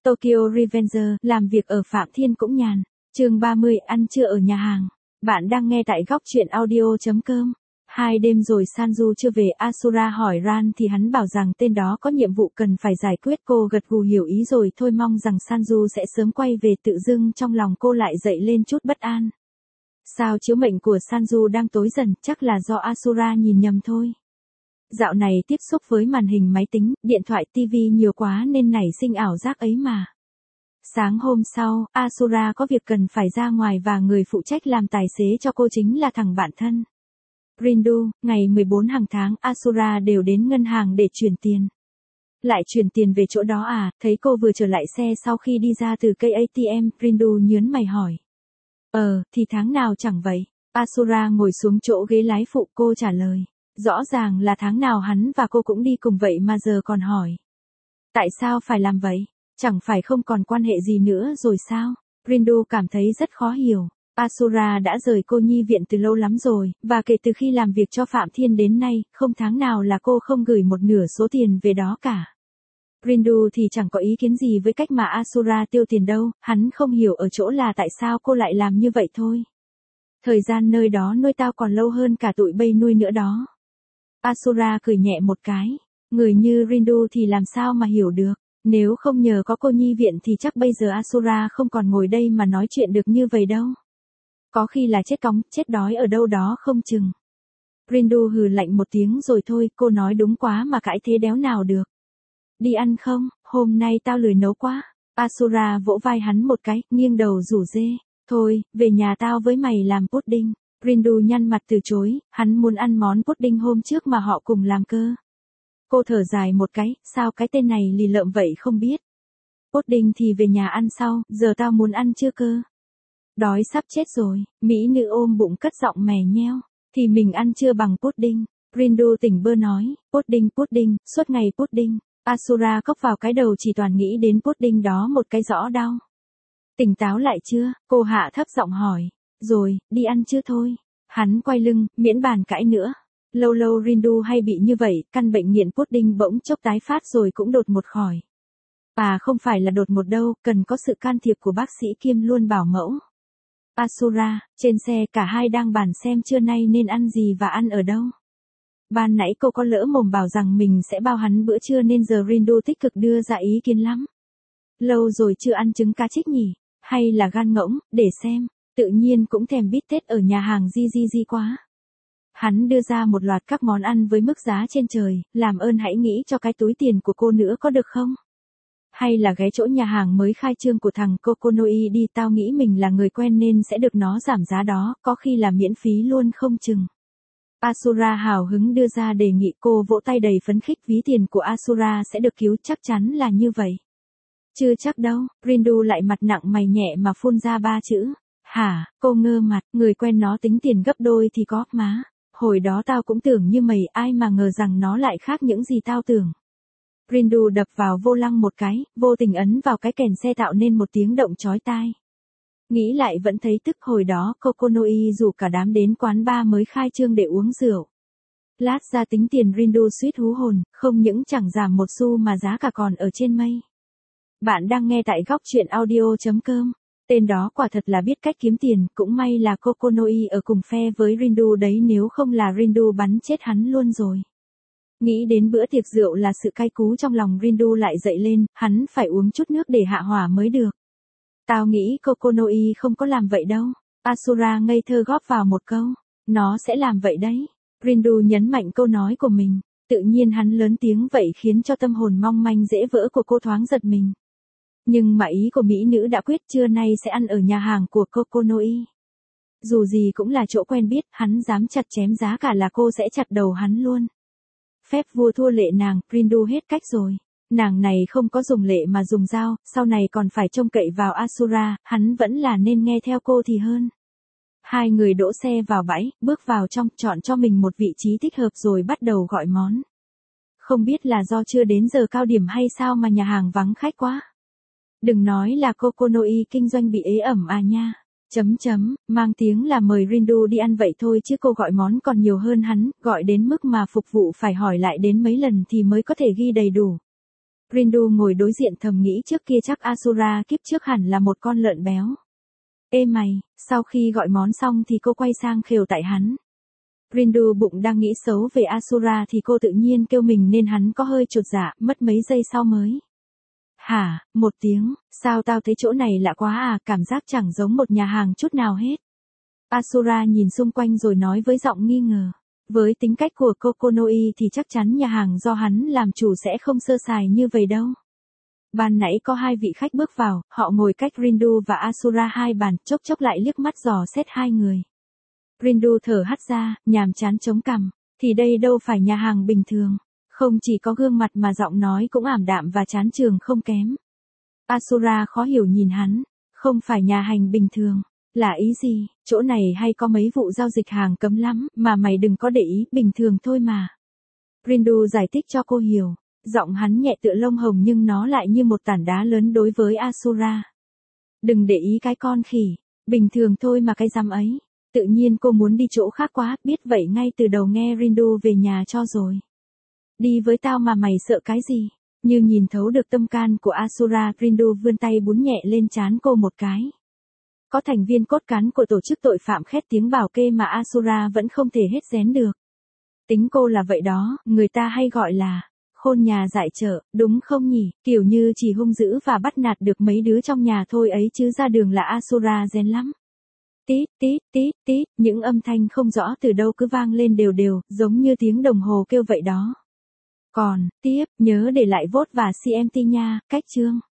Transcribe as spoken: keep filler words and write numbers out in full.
Tokyo Revenger, làm việc ở Phạm Thiên cũng nhàn. Chương ba mươi, ăn trưa ở nhà hàng. Bạn đang nghe tại góc truyện audio chấm com. Hai đêm rồi Sanju chưa về, Asura hỏi Ran thì hắn bảo rằng tên đó có nhiệm vụ cần phải giải quyết. Cô gật gù hiểu ý rồi thôi, mong rằng Sanju sẽ sớm quay về. Tự dưng trong lòng cô lại dậy lên chút bất an. Sao chiếu mệnh của Sanju đang tối dần, chắc là do Asura nhìn nhầm thôi. Dạo này tiếp xúc với màn hình máy tính, điện thoại tivi nhiều quá nên nảy sinh ảo giác ấy mà. Sáng hôm sau, Asura có việc cần phải ra ngoài và người phụ trách làm tài xế cho cô chính là thằng bạn thân. Rindu, ngày mười bốn hàng tháng Asura đều đến ngân hàng để chuyển tiền. Lại chuyển tiền về chỗ đó à? Thấy cô vừa trở lại xe sau khi đi ra từ cây a tê em, Rindu nhớn mày hỏi. Ờ, thì tháng nào chẳng vậy. Asura ngồi xuống chỗ ghế lái phụ, cô trả lời. Rõ ràng là tháng nào hắn và cô cũng đi cùng vậy mà giờ còn hỏi. Tại sao phải làm vậy? Chẳng phải không còn quan hệ gì nữa rồi sao? Rindu cảm thấy rất khó hiểu. Asura đã rời cô nhi viện từ lâu lắm rồi, và kể từ khi làm việc cho Phạm Thiên đến nay, không tháng nào là cô không gửi một nửa số tiền về đó cả. Rindu thì chẳng có ý kiến gì với cách mà Asura tiêu tiền đâu, hắn không hiểu ở chỗ là tại sao cô lại làm như vậy thôi. Thời gian nơi đó nuôi tao còn lâu hơn cả tụi bay nuôi nữa đó. Asura cười nhẹ một cái, người như Rindu thì làm sao mà hiểu được, nếu không nhờ có cô nhi viện thì chắc bây giờ Asura không còn ngồi đây mà nói chuyện được như vậy đâu. Có khi là chết cóng, chết đói ở đâu đó không chừng. Rindu hừ lạnh một tiếng rồi thôi, cô nói đúng quá mà cãi thế đéo nào được. Đi ăn không, hôm nay tao lười nấu quá. Asura vỗ vai hắn một cái, nghiêng đầu rủ rê. Thôi, về nhà tao với mày làm pudding. Rindu nhăn mặt từ chối, hắn muốn ăn món pudding hôm trước mà họ cùng làm cơ. Cô thở dài một cái, sao cái tên này lì lợm vậy không biết. Pudding thì về nhà ăn sau, giờ tao muốn ăn chưa cơ. Đói sắp chết rồi, mỹ nữ ôm bụng cất giọng mè nheo. Thì mình ăn chưa bằng pudding. Rindu tỉnh bơ nói, pudding pudding, suốt ngày pudding. Asura cốc vào cái đầu chỉ toàn nghĩ đến pudding đó một cái rõ đau. Tỉnh táo lại chưa? Cô hạ thấp giọng hỏi. Rồi, đi ăn chưa thôi. Hắn quay lưng, miễn bàn cãi nữa. Lâu lâu Rindu hay bị như vậy, căn bệnh nghiện pudding bỗng chốc tái phát rồi cũng đột một khỏi. À không phải là đột một đâu, cần có sự can thiệp của bác sĩ kiêm luôn bảo mẫu. Asura, trên xe cả hai đang bàn xem trưa nay nên ăn gì và ăn ở đâu. Ban nãy cô có lỡ mồm bảo rằng mình sẽ bao hắn bữa trưa nên giờ Rindu tích cực đưa ra ý kiến lắm. Lâu rồi chưa ăn trứng cá trích nhỉ, hay là gan ngỗng, để xem, tự nhiên cũng thèm bít tết ở nhà hàng Gi Gi Gi quá. Hắn đưa ra một loạt các món ăn với mức giá trên trời, làm ơn hãy nghĩ cho cái túi tiền của cô nữa có được không? Hay là ghé chỗ nhà hàng mới khai trương của thằng Kokonoi đi, tao nghĩ mình là người quen nên sẽ được nó giảm giá đó, có khi là miễn phí luôn không chừng. Asura hào hứng đưa ra đề nghị, cô vỗ tay đầy phấn khích, ví tiền của Asura sẽ được cứu, chắc chắn là như vậy. Chưa chắc đâu, Rindu lại mặt nặng mày nhẹ mà phun ra ba chữ. Hả, cô ngơ mặt, người quen nó tính tiền gấp đôi thì có, má. Hồi đó tao cũng tưởng như mày, ai mà ngờ rằng nó lại khác những gì tao tưởng. Rindu đập vào vô lăng một cái, vô tình ấn vào cái kèn xe tạo nên một tiếng động chói tai. Nghĩ lại vẫn thấy tức, hồi đó Kokonoi rủ cả đám đến quán bar mới khai trương để uống rượu. Lát ra tính tiền Rindu suýt hú hồn, không những chẳng giảm một xu mà giá cả còn ở trên mây. Bạn đang nghe tại góc truyện audio chấm com. Tên đó quả thật là biết cách kiếm tiền, cũng may là Kokonoi ở cùng phe với Rindu đấy, nếu không là Rindu bắn chết hắn luôn rồi. Nghĩ đến bữa tiệc rượu là sự cay cú trong lòng Rindu lại dậy lên, hắn phải uống chút nước để hạ hỏa mới được. Tao nghĩ Kokonoi không có làm vậy đâu. Asura ngây thơ góp vào một câu. Nó sẽ làm vậy đấy. Rindu nhấn mạnh câu nói của mình. Tự nhiên hắn lớn tiếng vậy khiến cho tâm hồn mong manh dễ vỡ của cô thoáng giật mình. Nhưng mà ý của mỹ nữ đã quyết, trưa nay sẽ ăn ở nhà hàng của Kokonoi. Dù gì cũng là chỗ quen biết, hắn dám chặt chém giá cả là cô sẽ chặt đầu hắn luôn. Phép vua thua lệ nàng, Rindu hết cách rồi. Nàng này không có dùng lệ mà dùng dao, sau này còn phải trông cậy vào Asura, hắn vẫn là nên nghe theo cô thì hơn. Hai người đỗ xe vào bãi, bước vào trong, chọn cho mình một vị trí thích hợp rồi bắt đầu gọi món. Không biết là do chưa đến giờ cao điểm hay sao mà nhà hàng vắng khách quá. Đừng nói là Kokonoi kinh doanh bị ế ẩm à nha. Chấm chấm, mang tiếng là mời Rindu đi ăn vậy thôi chứ cô gọi món còn nhiều hơn hắn, gọi đến mức mà phục vụ phải hỏi lại đến mấy lần thì mới có thể ghi đầy đủ. Rindu ngồi đối diện thầm nghĩ trước kia chắc Asura kiếp trước hẳn là một con lợn béo. Ê mày, sau khi gọi món xong thì cô quay sang khều tại hắn. Rindu bụng đang nghĩ xấu về Asura thì cô tự nhiên kêu mình nên hắn có hơi chột dạ, mất mấy giây sau mới. Hả, một tiếng, sao tao thấy chỗ này lạ quá à, cảm giác chẳng giống một nhà hàng chút nào hết. Asura nhìn xung quanh rồi nói với giọng nghi ngờ. Với tính cách của Kokonoi thì chắc chắn nhà hàng do hắn làm chủ sẽ không sơ sài như vậy đâu. Ban nãy có hai vị khách bước vào, họ ngồi cách Rindu và Asura hai bàn, chốc chốc lại liếc mắt dò xét hai người. Rindu thở hắt ra, nhàm chán chống cằm, thì đây đâu phải nhà hàng bình thường. Không chỉ có gương mặt mà giọng nói cũng ảm đạm và chán chường không kém. Asura khó hiểu nhìn hắn, không phải nhà hàng bình thường. Là ý gì, chỗ này hay có mấy vụ giao dịch hàng cấm lắm, mà mày đừng có để ý, bình thường thôi mà. Rindu giải thích cho cô hiểu, giọng hắn nhẹ tựa lông hồng nhưng nó lại như một tảng đá lớn đối với Asura. Đừng để ý cái con khỉ, bình thường thôi mà cái dám ấy. Tự nhiên cô muốn đi chỗ khác quá, biết vậy ngay từ đầu nghe Rindu về nhà cho rồi. Đi với tao mà mày sợ cái gì? Như nhìn thấu được tâm can của Asura, Rindu vươn tay búng nhẹ lên trán cô một cái. Có thành viên cốt cán của tổ chức tội phạm khét tiếng bảo kê mà Asura vẫn không thể hết rén được. Tính cô là vậy đó, người ta hay gọi là khôn nhà dại chợ, đúng không nhỉ? Kiểu như chỉ hung dữ và bắt nạt được mấy đứa trong nhà thôi ấy chứ ra đường là Asura rén lắm. Tít, tít, tít, tít, những âm thanh không rõ từ đâu cứ vang lên đều đều, giống như tiếng đồng hồ kêu vậy đó. Còn, tiếp, nhớ để lại vote và xê em tê nha, cách chương.